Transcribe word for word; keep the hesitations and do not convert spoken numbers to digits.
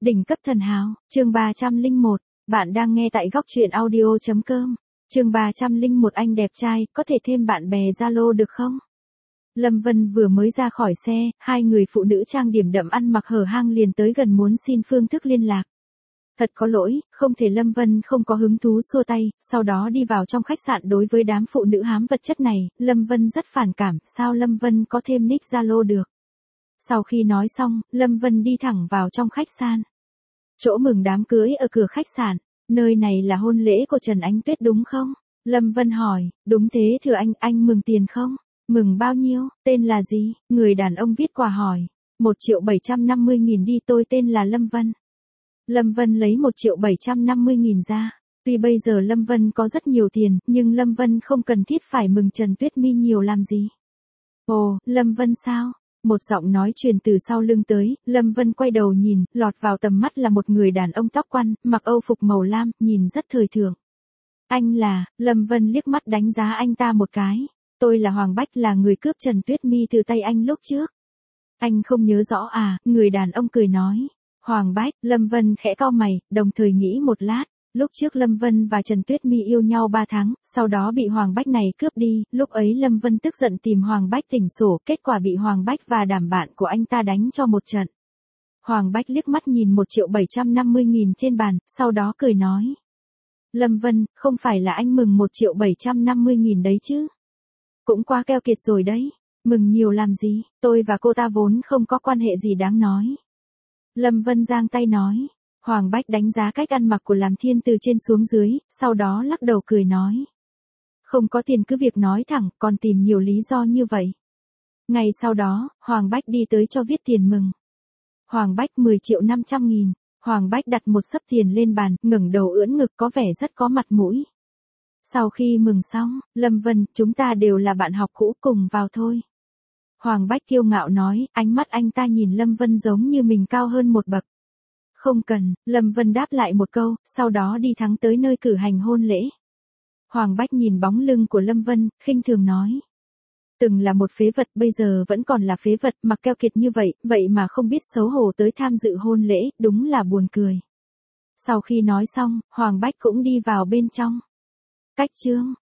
Đỉnh cấp thần hào, chương ba trăm lẻ một, bạn đang nghe tại góc truyện audio chấm com. Chương ba trăm lẻ một anh đẹp trai, có thể thêm bạn bè Zalo được không? Lâm Vân vừa mới ra khỏi xe, hai người phụ nữ trang điểm đậm ăn mặc hở hang liền tới gần muốn xin phương thức liên lạc. Thật có lỗi, không thể. Lâm Vân không có hứng thú xua tay, sau đó đi vào trong khách sạn. Đối với đám phụ nữ hám vật chất này, Lâm Vân rất phản cảm, sao Lâm Vân có thêm nick Zalo được? Sau khi nói xong, Lâm Vân đi thẳng vào trong khách sạn. Chỗ mừng đám cưới ở cửa khách sạn, nơi này là hôn lễ của Trần Ánh Tuyết đúng không? Lâm Vân hỏi, đúng thế thưa anh, anh mừng tiền không? Mừng bao nhiêu, tên là gì? Người đàn ông viết quà hỏi. Một triệu bảy trăm năm mươi nghìn đi, tôi tên là Lâm Vân. Lâm Vân lấy một triệu bảy trăm năm mươi nghìn ra. Tuy bây giờ Lâm Vân có rất nhiều tiền, nhưng Lâm Vân không cần thiết phải mừng Trần Tuyết Mi nhiều làm gì. Ồ, Lâm Vân sao? Một giọng nói truyền từ sau lưng tới, Lâm Vân quay đầu nhìn, lọt vào tầm mắt là một người đàn ông tóc quăn, mặc âu phục màu lam, nhìn rất thời thượng. Anh là, Lâm Vân liếc mắt đánh giá anh ta một cái. Tôi là Hoàng Bách, là người cướp Trần Tuyết Mi từ tay anh lúc trước. Anh không nhớ rõ à? Người đàn ông cười nói. Hoàng Bách, Lâm Vân khẽ cau mày, đồng thời nghĩ một lát. Lúc trước Lâm Vân và Trần Tuyết Mi yêu nhau ba tháng, sau đó bị Hoàng Bách này cướp đi, lúc ấy Lâm Vân tức giận tìm Hoàng Bách tỉnh sổ, kết quả bị Hoàng Bách và đám bạn của anh ta đánh cho một trận. Hoàng Bách liếc mắt nhìn một triệu bảy trăm năm mươi nghìn trên bàn, sau đó cười nói. Lâm Vân, không phải là anh mừng một triệu bảy trăm năm mươi nghìn đấy chứ? Cũng quá keo kiệt rồi đấy, mừng nhiều làm gì, tôi và cô ta vốn không có quan hệ gì đáng nói. Lâm Vân giang tay nói. Hoàng Bách đánh giá cách ăn mặc của Làm Thiên từ trên xuống dưới, sau đó lắc đầu cười nói. Không có tiền cứ việc nói thẳng, còn tìm nhiều lý do như vậy. Ngày sau đó, Hoàng Bách đi tới cho viết tiền mừng. Hoàng Bách mười triệu năm trăm nghìn. Hoàng Bách đặt một xấp tiền lên bàn, ngẩng đầu ưỡn ngực có vẻ rất có mặt mũi. Sau khi mừng xong, Lâm Vân, chúng ta đều là bạn học cũ, cùng vào thôi. Hoàng Bách kiêu ngạo nói, ánh mắt anh ta nhìn Lâm Vân giống như mình cao hơn một bậc. Không cần, Lâm Vân đáp lại một câu, sau đó đi thẳng tới nơi cử hành hôn lễ. Hoàng Bách nhìn bóng lưng của Lâm Vân, khinh thường nói. Từng là một phế vật, bây giờ vẫn còn là phế vật, mặc keo kiệt như vậy, vậy mà không biết xấu hổ tới tham dự hôn lễ, đúng là buồn cười. Sau khi nói xong, Hoàng Bách cũng đi vào bên trong. Cách chương,